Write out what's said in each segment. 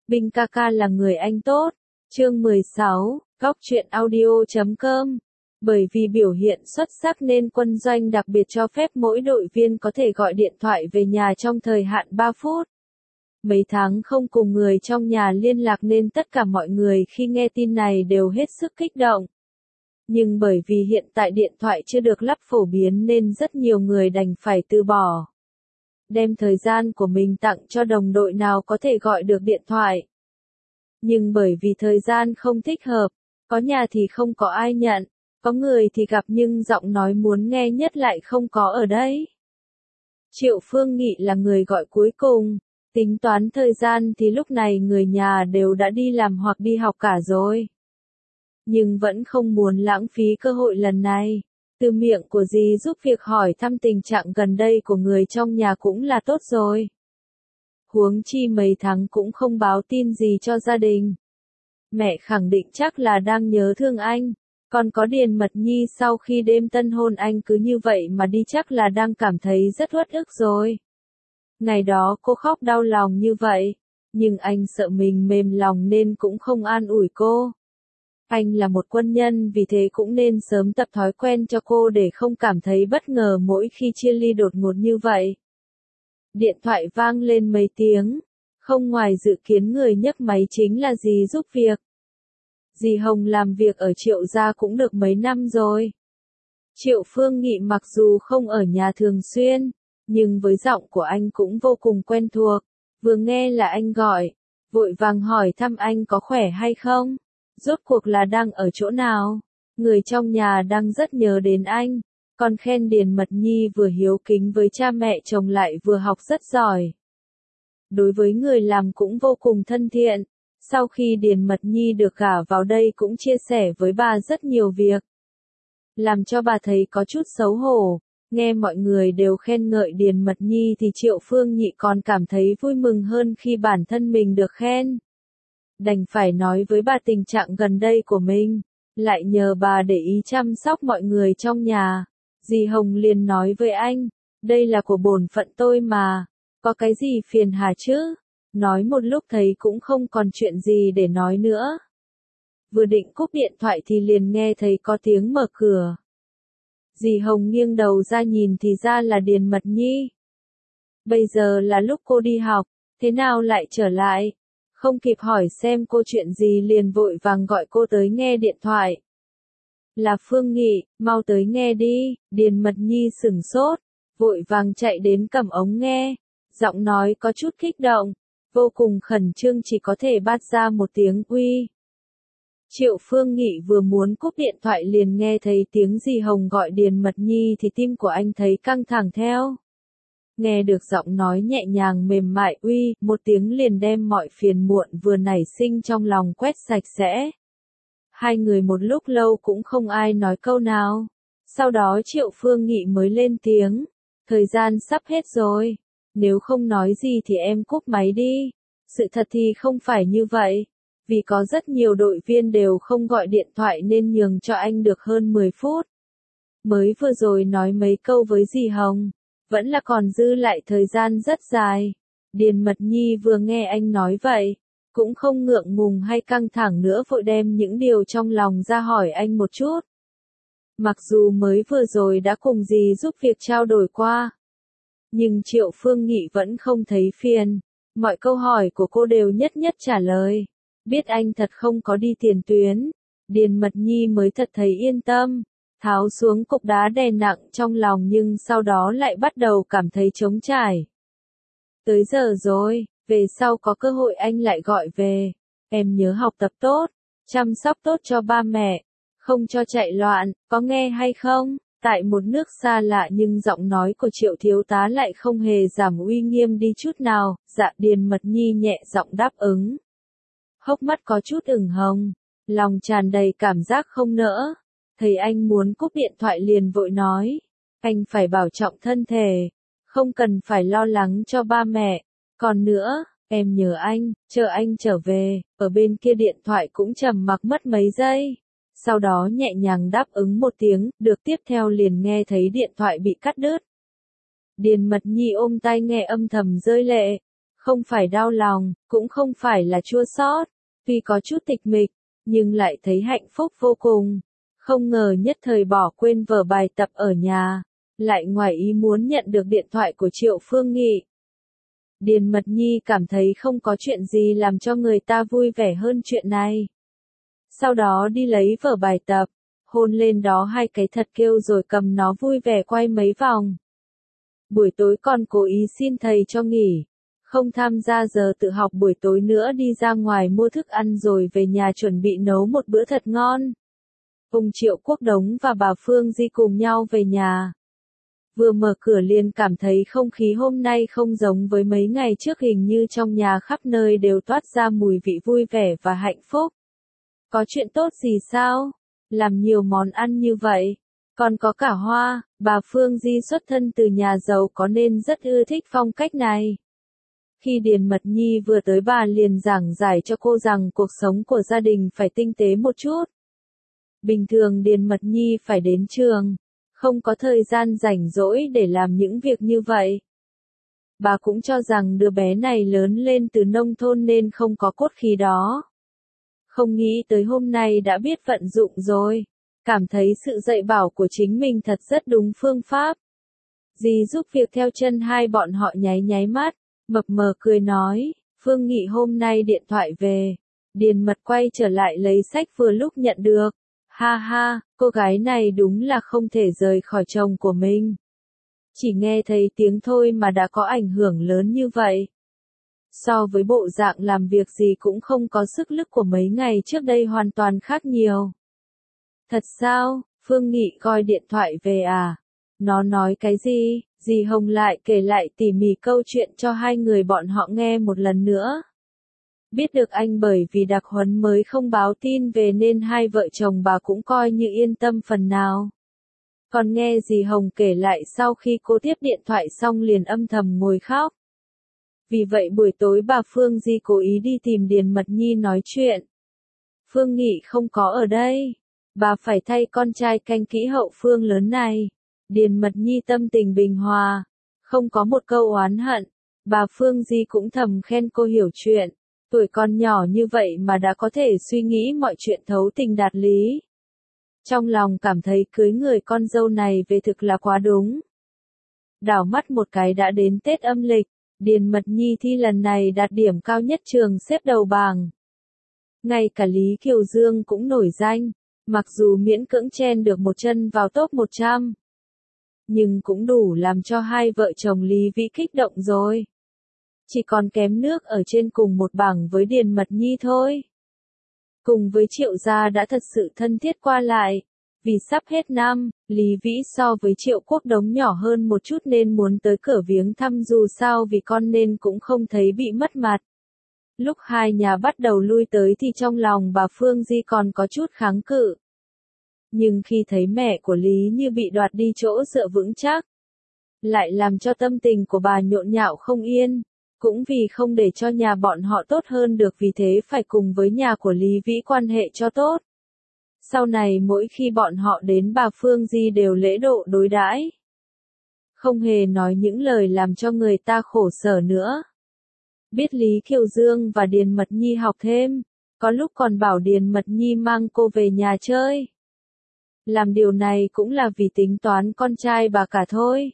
Vinh ca ca là người anh tốt. Chương 16, Góc truyện audio.com. Bởi vì biểu hiện xuất sắc nên quân doanh đặc biệt cho phép mỗi đội viên có thể gọi điện thoại về nhà trong thời hạn 3 phút. Mấy tháng không cùng người trong nhà liên lạc nên tất cả mọi người khi nghe tin này đều hết sức kích động. Nhưng bởi vì hiện tại điện thoại chưa được lắp phổ biến nên rất nhiều người đành phải từ bỏ. Đem thời gian của mình tặng cho đồng đội nào có thể gọi được điện thoại. Nhưng bởi vì thời gian không thích hợp, có nhà thì không có ai nhận, có người thì gặp nhưng giọng nói muốn nghe nhất lại không có ở đây. Triệu Phương Nghị là người gọi cuối cùng, tính toán thời gian thì lúc này người nhà đều đã đi làm hoặc đi học cả rồi. Nhưng vẫn không muốn lãng phí cơ hội lần này. Từ miệng của dì giúp việc hỏi thăm tình trạng gần đây của người trong nhà cũng là tốt rồi. Huống chi mấy tháng cũng không báo tin gì cho gia đình. Mẹ khẳng định chắc là đang nhớ thương anh. Còn có Điền Mật Nhi sau khi đêm tân hôn anh cứ như vậy mà đi chắc là đang cảm thấy rất uất ức rồi. Ngày đó cô khóc đau lòng như vậy, nhưng anh sợ mình mềm lòng nên cũng không an ủi cô. Anh là một quân nhân vì thế cũng nên sớm tập thói quen cho cô để không cảm thấy bất ngờ mỗi khi chia ly đột ngột như vậy. Điện thoại vang lên mấy tiếng, không ngoài dự kiến người nhấc máy chính là dì giúp việc. Dì Hồng làm việc ở Triệu gia cũng được mấy năm rồi. Triệu Phương Nghị mặc dù không ở nhà thường xuyên, nhưng với giọng của anh cũng vô cùng quen thuộc. Vừa nghe là anh gọi, vội vàng hỏi thăm anh có khỏe hay không, rốt cuộc là đang ở chỗ nào. Người trong nhà đang rất nhớ đến anh, còn khen Điền Mật Nhi vừa hiếu kính với cha mẹ chồng lại vừa học rất giỏi. Đối với người làm cũng vô cùng thân thiện. Sau khi Điền Mật Nhi được gả vào đây cũng chia sẻ với bà rất nhiều việc, làm cho bà thấy có chút xấu hổ. Nghe mọi người đều khen ngợi Điền Mật Nhi thì Triệu Phương Nhị còn cảm thấy vui mừng hơn khi bản thân mình được khen. Đành phải nói với bà tình trạng gần đây của mình, lại nhờ bà để ý chăm sóc mọi người trong nhà. Dì Hồng liền nói với anh, đây là của bổn phận tôi mà, có cái gì phiền hà chứ? Nói một lúc thấy cũng không còn chuyện gì để nói nữa. Vừa định cúp điện thoại thì liền nghe thấy có tiếng mở cửa. Dì Hồng nghiêng đầu ra nhìn thì ra là Điền Mật Nhi. Bây giờ là lúc cô đi học, thế nào lại trở lại? Không kịp hỏi xem cô chuyện gì liền vội vàng gọi cô tới nghe điện thoại. Là Phương Nghị, mau tới nghe đi. Điền Mật Nhi sửng sốt, vội vàng chạy đến cầm ống nghe. Giọng nói có chút kích động, vô cùng khẩn trương chỉ có thể phát ra một tiếng uy. Triệu Phương Nghị vừa muốn cúp điện thoại liền nghe thấy tiếng dì Hồng gọi Điền Mật Nhi thì tim của anh thấy căng thẳng theo. Nghe được giọng nói nhẹ nhàng mềm mại uy, một tiếng liền đem mọi phiền muộn vừa nảy sinh trong lòng quét sạch sẽ. Hai người một lúc lâu cũng không ai nói câu nào. Sau đó Triệu Phương Nghị mới lên tiếng. Thời gian sắp hết rồi. Nếu không nói gì thì em cúp máy đi. Sự thật thì không phải như vậy. Vì có rất nhiều đội viên đều không gọi điện thoại nên nhường cho anh được hơn 10 phút. Mới vừa rồi nói mấy câu với dì Hồng, vẫn là còn dư lại thời gian rất dài. Điền Mật Nhi vừa nghe anh nói vậy, cũng không ngượng ngùng hay căng thẳng nữa vội đem những điều trong lòng ra hỏi anh một chút. Mặc dù mới vừa rồi đã cùng dì giúp việc trao đổi qua, nhưng Triệu Phương Nghị vẫn không thấy phiền. Mọi câu hỏi của cô đều nhất nhất trả lời. Biết anh thật không có đi tiền tuyến, Điền Mật Nhi mới thật thấy yên tâm, tháo xuống cục đá đè nặng trong lòng nhưng sau đó lại bắt đầu cảm thấy trống trải. Tới giờ rồi, về sau có cơ hội anh lại gọi về, em nhớ học tập tốt, chăm sóc tốt cho ba mẹ, không cho chạy loạn, có nghe hay không? Tại một nước xa lạ nhưng giọng nói của Triệu thiếu tá lại không hề giảm uy nghiêm đi chút nào. Dạ. Điền Mật Nhi nhẹ giọng đáp ứng. Hốc mắt có chút ửng hồng, lòng tràn đầy cảm giác không nỡ. Thấy anh muốn cúp điện thoại liền vội nói, anh phải bảo trọng thân thể, không cần phải lo lắng cho ba mẹ. Còn nữa, em nhớ anh, chờ anh trở về. Ở bên kia điện thoại cũng trầm mặc mất mấy giây. Sau đó nhẹ nhàng đáp ứng một tiếng, được. Tiếp theo liền nghe thấy điện thoại bị cắt đứt. Điền Mật Nhi ôm tai nghe âm thầm rơi lệ. Không phải đau lòng, cũng không phải là chua xót, tuy có chút tịch mịch, nhưng lại thấy hạnh phúc vô cùng. Không ngờ nhất thời bỏ quên vở bài tập ở nhà, lại ngoài ý muốn nhận được điện thoại của Triệu Phương Nghị. Điền Mật Nhi cảm thấy không có chuyện gì làm cho người ta vui vẻ hơn chuyện này. Sau đó đi lấy vở bài tập, hôn lên đó 2 cái thật kêu rồi cầm nó vui vẻ quay mấy vòng. Buổi tối còn cố ý xin thầy cho nghỉ, không tham gia giờ tự học buổi tối nữa, đi ra ngoài mua thức ăn rồi về nhà chuẩn bị nấu một bữa thật ngon. Ông Triệu Quốc Đống và bà Phương Di cùng nhau về nhà. Vừa mở cửa liền cảm thấy không khí hôm nay không giống với mấy ngày trước, hình như trong nhà khắp nơi đều toát ra mùi vị vui vẻ và hạnh phúc. Có chuyện tốt gì sao? Làm nhiều món ăn như vậy. Còn có cả hoa, bà Phương Di xuất thân từ nhà giàu có nên rất ưa thích phong cách này. Khi Điền Mật Nhi vừa tới, bà liền giảng giải cho cô rằng cuộc sống của gia đình phải tinh tế một chút. Bình thường Điền Mật Nhi phải đến trường, không có thời gian rảnh rỗi để làm những việc như vậy. Bà cũng cho rằng đứa bé này lớn lên từ nông thôn nên không có cốt khí đó. Không nghĩ tới hôm nay đã biết vận dụng rồi, cảm thấy sự dạy bảo của chính mình thật rất đúng phương pháp. Dì giúp việc theo chân hai bọn họ nháy nháy mắt, mập mờ cười nói, Phương Nghị hôm nay điện thoại về. Điền Mật quay trở lại lấy sách vừa lúc nhận được. Ha ha, cô gái này đúng là không thể rời khỏi chồng của mình. Chỉ nghe thấy tiếng thôi mà đã có ảnh hưởng lớn như vậy. So với bộ dạng làm việc gì cũng không có sức lực của mấy ngày trước đây hoàn toàn khác nhiều. Thật sao, Phương Nghị gọi điện thoại về à? Nó nói cái gì? Dì Hồng lại kể lại tỉ mỉ câu chuyện cho hai người bọn họ nghe một lần nữa. Biết được anh bởi vì đặc huấn mới không báo tin về nên hai vợ chồng bà cũng coi như yên tâm phần nào. Còn nghe dì Hồng kể lại sau khi cô tiếp điện thoại xong liền âm thầm ngồi khóc. Vì vậy buổi tối bà Phương Di cố ý đi tìm Điền Mật Nhi nói chuyện. Phương Nghị không có ở đây. Bà phải thay con trai canh kỹ hậu phương lớn này. Điền Mật Nhi tâm tình bình hòa, không có một câu oán hận. Bà Phương Di cũng thầm khen cô hiểu chuyện. Tuổi còn nhỏ như vậy mà đã có thể suy nghĩ mọi chuyện thấu tình đạt lý. Trong lòng cảm thấy cưới người con dâu này về thực là quá đúng. Đảo mắt một cái đã đến Tết âm lịch, Điền Mật Nhi thi lần này đạt điểm cao nhất trường, xếp đầu bảng. Ngay cả Lý Kiều Dương cũng nổi danh, mặc dù miễn cưỡng chen được một chân vào top 100. Nhưng cũng đủ làm cho hai vợ chồng Lý Vĩ kích động rồi. Chỉ còn kém nước ở trên cùng một bảng với Điền Mật Nhi thôi. Cùng với Triệu gia đã thật sự thân thiết qua lại. Vì sắp hết năm, Lý Vĩ so với Triệu Quốc Đống nhỏ hơn một chút nên muốn tới cửa viếng thăm, dù sao vì con nên cũng không thấy bị mất mặt. Lúc hai nhà bắt đầu lui tới thì trong lòng bà Phương Di còn có chút kháng cự. Nhưng khi thấy mẹ của Lý Như bị đoạt đi chỗ dựa vững chắc, lại làm cho tâm tình của bà nhộn nhạo không yên. Cũng vì không để cho nhà bọn họ tốt hơn được, vì thế phải cùng với nhà của Lý Vĩ quan hệ cho tốt. Sau này mỗi khi bọn họ đến, bà Phương Di đều lễ độ đối đãi, không hề nói những lời làm cho người ta khổ sở nữa. Biết Lý Kiều Dương và Điền Mật Nhi học thêm, có lúc còn bảo Điền Mật Nhi mang cô về nhà chơi. Làm điều này cũng là vì tính toán con trai bà cả thôi.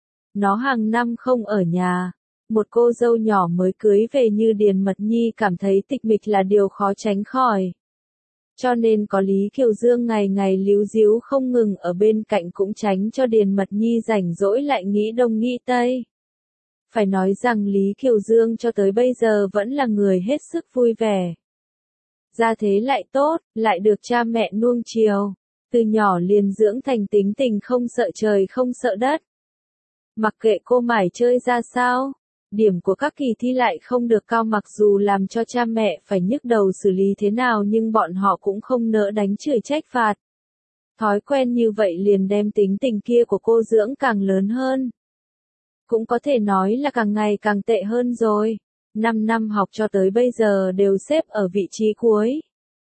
Nó hàng năm không ở nhà. Một cô dâu nhỏ mới cưới về như Điền Mật Nhi cảm thấy tịch mịch là điều khó tránh khỏi. Cho nên có Lý Kiều Dương ngày ngày líu díu không ngừng ở bên cạnh cũng tránh cho Điền Mật Nhi rảnh rỗi lại nghĩ đông nghĩ tây. Phải nói rằng Lý Kiều Dương cho tới bây giờ vẫn là người hết sức vui vẻ. Gia thế lại tốt, lại được cha mẹ nuông chiều. Từ nhỏ liền dưỡng thành tính tình không sợ trời không sợ đất. Mặc kệ cô mải chơi ra sao, điểm của các kỳ thi lại không được cao, mặc dù làm cho cha mẹ phải nhức đầu xử lý thế nào nhưng bọn họ cũng không nỡ đánh chửi trách phạt. Thói quen như vậy liền đem tính tình kia của cô dưỡng càng lớn hơn. Cũng có thể nói là càng ngày càng tệ hơn rồi. 5 năm học cho tới bây giờ đều xếp ở vị trí cuối.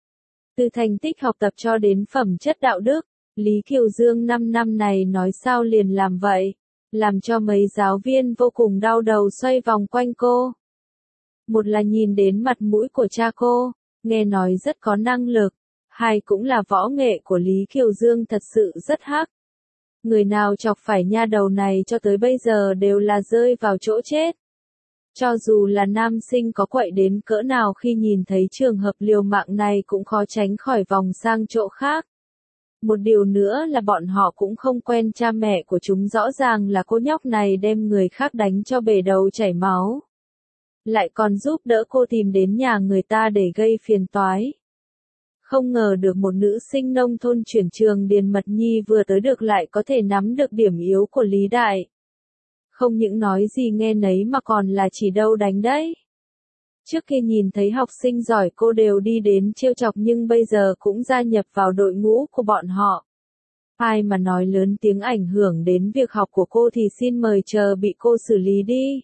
Từ thành tích học tập cho đến phẩm chất đạo đức, Lý Kiều Dương 5 năm này nói sao liền làm vậy. Làm cho mấy giáo viên vô cùng đau đầu xoay vòng quanh cô. Một là nhìn đến mặt mũi của cha cô, nghe nói rất có năng lực. Hai cũng là võ nghệ của Lý Kiều Dương thật sự rất hắc. Người nào chọc phải nha đầu này cho tới bây giờ đều là rơi vào chỗ chết. Cho dù là nam sinh có quậy đến cỡ nào khi nhìn thấy trường hợp liều mạng này cũng khó tránh khỏi vòng sang chỗ khác. Một điều nữa là bọn họ cũng không quen cha mẹ của chúng, rõ ràng là cô nhóc này đem người khác đánh cho bể đầu chảy máu. Lại còn giúp đỡ cô tìm đến nhà người ta để gây phiền toái. Không ngờ được một nữ sinh nông thôn chuyển trường Điền Mật Nhi vừa tới được lại có thể nắm được điểm yếu của Lý Đại. Không những nói gì nghe nấy mà còn là chỉ đâu đánh đấy. Trước khi nhìn thấy học sinh giỏi cô đều đi đến trêu chọc nhưng bây giờ cũng gia nhập vào đội ngũ của bọn họ. Ai mà nói lớn tiếng ảnh hưởng đến việc học của cô thì xin mời chờ bị cô xử lý đi.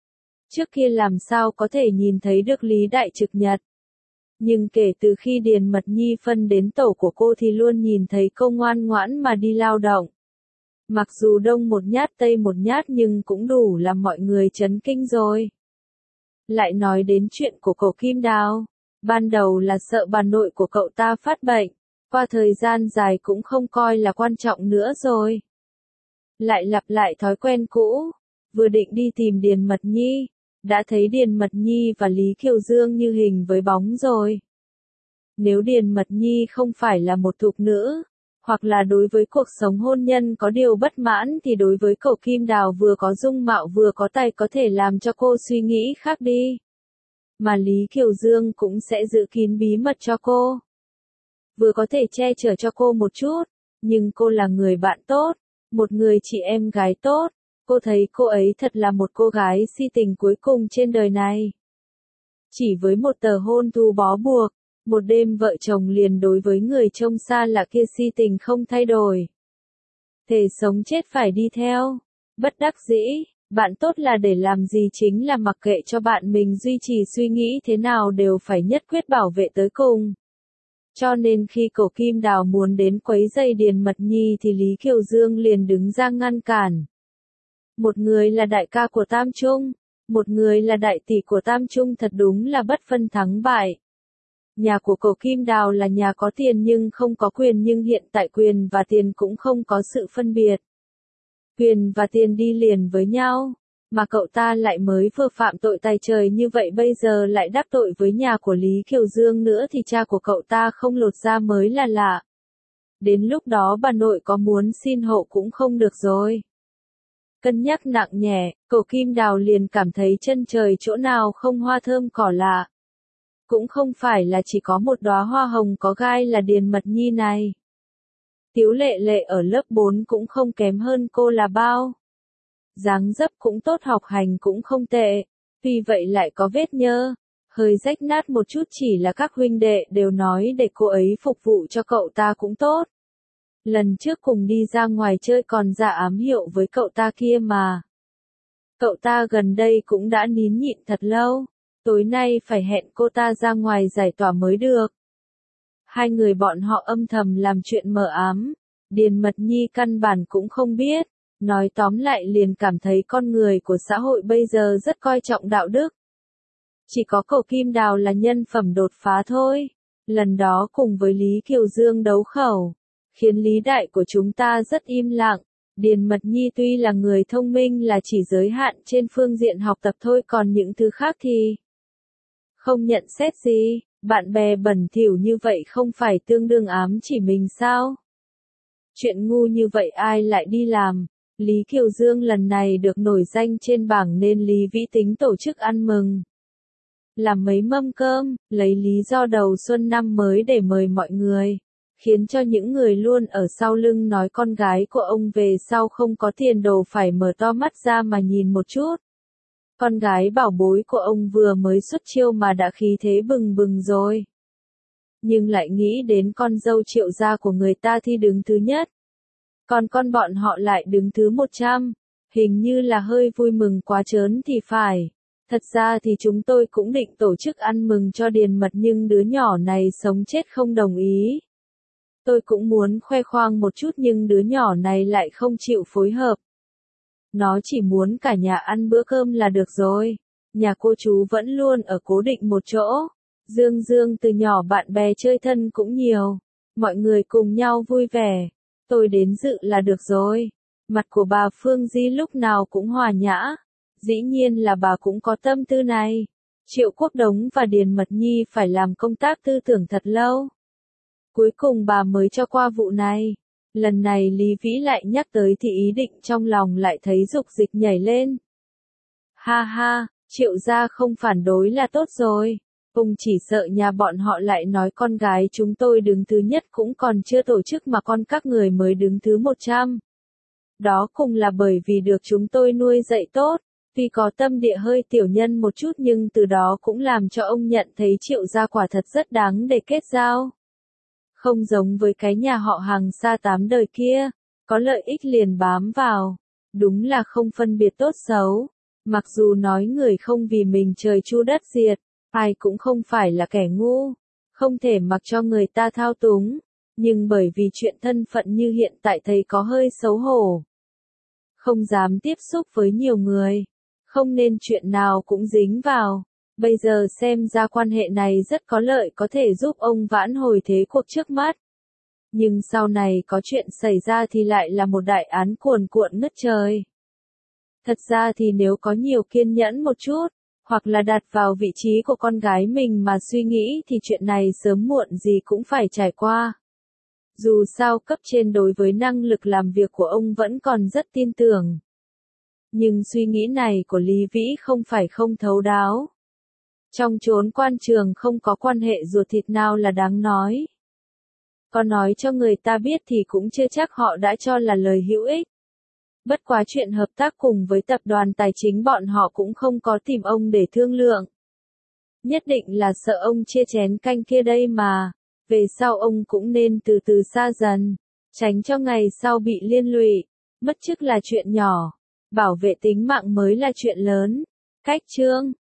Trước kia làm sao có thể nhìn thấy được Lý Đại trực nhật. Nhưng kể từ khi Điền Mật Nhi phân đến tổ của cô thì luôn nhìn thấy cô ngoan ngoãn mà đi lao động. Mặc dù đông một nhát tây một nhát nhưng cũng đủ làm mọi người chấn kinh rồi. Lại nói đến chuyện của cậu Kim Đào. Ban đầu là sợ bà nội của cậu ta phát bệnh. Qua thời gian dài cũng không coi là quan trọng nữa rồi. Lại lặp lại thói quen cũ. Vừa định đi tìm Điền Mật Nhi. Đã thấy Điền Mật Nhi và Lý Kiều Dương như hình với bóng rồi. Nếu Điền Mật Nhi không phải là một thục nữ, hoặc là đối với cuộc sống hôn nhân có điều bất mãn thì đối với cậu Kim Đào vừa có dung mạo vừa có tài có thể làm cho cô suy nghĩ khác đi. Mà Lý Kiều Dương cũng sẽ giữ kín bí mật cho cô. Vừa có thể che chở cho cô một chút, nhưng cô là người bạn tốt, một người chị em gái tốt. Cô thấy cô ấy thật là một cô gái si tình cuối cùng trên đời này. Chỉ với một tờ hôn thú bó buộc, một đêm vợ chồng liền đối với người trông xa lạ kia si tình không thay đổi. Thề sống chết phải đi theo. Bất đắc dĩ, bạn tốt là để làm gì chính là mặc kệ cho bạn mình duy trì suy nghĩ thế nào đều phải nhất quyết bảo vệ tới cùng. Cho nên khi cậu Kim Đào muốn đến quấy rầy Điền Mật Nhi thì Lý Kiều Dương liền đứng ra ngăn cản. Một người là đại ca của Tam Trung, một người là đại tỷ của Tam Trung, thật đúng là bất phân thắng bại. Nhà của cậu Kim Đào là nhà có tiền nhưng không có quyền, nhưng hiện tại quyền và tiền cũng không có sự phân biệt. Quyền và tiền đi liền với nhau, mà cậu ta lại mới vừa phạm tội tày trời như vậy bây giờ lại đắc tội với nhà của Lý Kiều Dương nữa thì cha của cậu ta không lột ra mới là lạ. Đến lúc đó bà nội có muốn xin hộ cũng không được rồi. Cân nhắc nặng nhẹ, cậu Kim Đào liền cảm thấy chân trời chỗ nào không hoa thơm cỏ lạ. Cũng không phải là chỉ có một đóa hoa hồng có gai là Điền Mật Nhi này. Tiếu Lệ Lệ ở lớp 4 cũng không kém hơn cô là bao. Dáng dấp cũng tốt, học hành cũng không tệ. Vì vậy lại có vết nhơ, hơi rách nát một chút, chỉ là các huynh đệ đều nói để cô ấy phục vụ cho cậu ta cũng tốt. Lần trước cùng đi ra ngoài chơi còn ra ám hiệu với cậu ta kia mà. Cậu ta gần đây cũng đã nín nhịn thật lâu. Tối nay phải hẹn cô ta ra ngoài giải tỏa mới được. Hai người bọn họ âm thầm làm chuyện mờ ám. Điền Mật Nhi căn bản cũng không biết. Nói tóm lại liền cảm thấy con người của xã hội bây giờ rất coi trọng đạo đức. Chỉ có cậu Kim Đào là nhân phẩm đột phá thôi. Lần đó cùng với Lý Kiều Dương đấu khẩu, khiến Lý Đại của chúng ta rất im lặng. Điền Mật Nhi tuy là người thông minh là chỉ giới hạn trên phương diện học tập thôi, còn những thứ khác thì không nhận xét gì. Bạn bè bẩn thỉu như vậy không phải tương đương ám chỉ mình sao? Chuyện ngu như vậy ai lại đi làm? Lý Kiều Dương lần này được nổi danh trên bảng nên Lý Vĩ tính tổ chức ăn mừng. Làm mấy mâm cơm, lấy lý do đầu xuân năm mới để mời mọi người. Khiến cho những người luôn ở sau lưng nói con gái của ông về sau không có tiền đồ phải mở to mắt ra mà nhìn một chút. Con gái bảo bối của ông vừa mới xuất chiêu mà đã khí thế bừng bừng rồi. Nhưng lại nghĩ đến con dâu Triệu gia của người ta thì đứng thứ nhất. Còn con bọn họ lại đứng thứ 100. Hình như là hơi vui mừng quá trớn thì phải. Thật ra thì chúng tôi cũng định tổ chức ăn mừng cho Điền Mật nhưng đứa nhỏ này sống chết không đồng ý. Tôi cũng muốn khoe khoang một chút nhưng đứa nhỏ này lại không chịu phối hợp. Nó chỉ muốn cả nhà ăn bữa cơm là được rồi. nhà cô chú vẫn luôn ở cố định một chỗ. Dương Dương từ nhỏ bạn bè chơi thân cũng nhiều. Mọi người cùng nhau vui vẻ. Tôi đến dự là được rồi. Mặt của bà Phương Di lúc nào cũng hòa nhã. Dĩ nhiên là bà cũng có tâm tư này. Triệu Quốc Đống và Điền Mật Nhi phải làm công tác tư tưởng thật lâu. Cuối cùng bà mới cho qua vụ này. Lần này Lý Vĩ lại nhắc tới thì ý định trong lòng lại thấy dục dịch nhảy lên. Ha ha, Triệu gia không phản đối là tốt rồi. Ông chỉ sợ nhà bọn họ lại nói con gái chúng tôi đứng thứ nhất cũng còn chưa tổ chức mà con các người mới đứng thứ 100. Đó cũng là bởi vì được chúng tôi nuôi dạy tốt, tuy có tâm địa hơi tiểu nhân một chút nhưng từ đó cũng làm cho ông nhận thấy Triệu gia quả thật rất đáng để kết giao. Không giống với cái nhà họ Hàng xa 8 đời kia, có lợi ích liền bám vào, đúng là không phân biệt tốt xấu. Mặc dù nói người không vì mình trời chu đất diệt, ai cũng không phải là kẻ ngu, không thể mặc cho người ta thao túng, nhưng bởi vì chuyện thân phận như hiện tại thấy có hơi xấu hổ. Không dám tiếp xúc với nhiều người, không nên chuyện nào cũng dính vào. Bây giờ xem ra quan hệ này rất có lợi có thể giúp ông vãn hồi thế cuộc trước mắt. Nhưng sau này có chuyện xảy ra thì lại là một đại án cuồn cuộn ngất trời. Thật ra thì nếu có nhiều kiên nhẫn một chút, hoặc là đặt vào vị trí của con gái mình mà suy nghĩ thì chuyện này sớm muộn gì cũng phải trải qua. Dù sao cấp trên đối với năng lực làm việc của ông vẫn còn rất tin tưởng. Nhưng suy nghĩ này của Lý Vĩ không phải không thấu đáo. Trong chốn quan trường không có quan hệ ruột thịt nào là đáng nói. Có nói cho người ta biết thì cũng chưa chắc họ đã cho là lời hữu ích. Bất quá chuyện hợp tác cùng với tập đoàn tài chính bọn họ cũng không có tìm ông để thương lượng. Nhất định là sợ ông chia chén canh kia đây mà, về sau ông cũng nên từ từ xa dần, tránh cho ngày sau bị liên lụy. Mất chức là chuyện nhỏ, bảo vệ tính mạng mới là chuyện lớn. Cách chương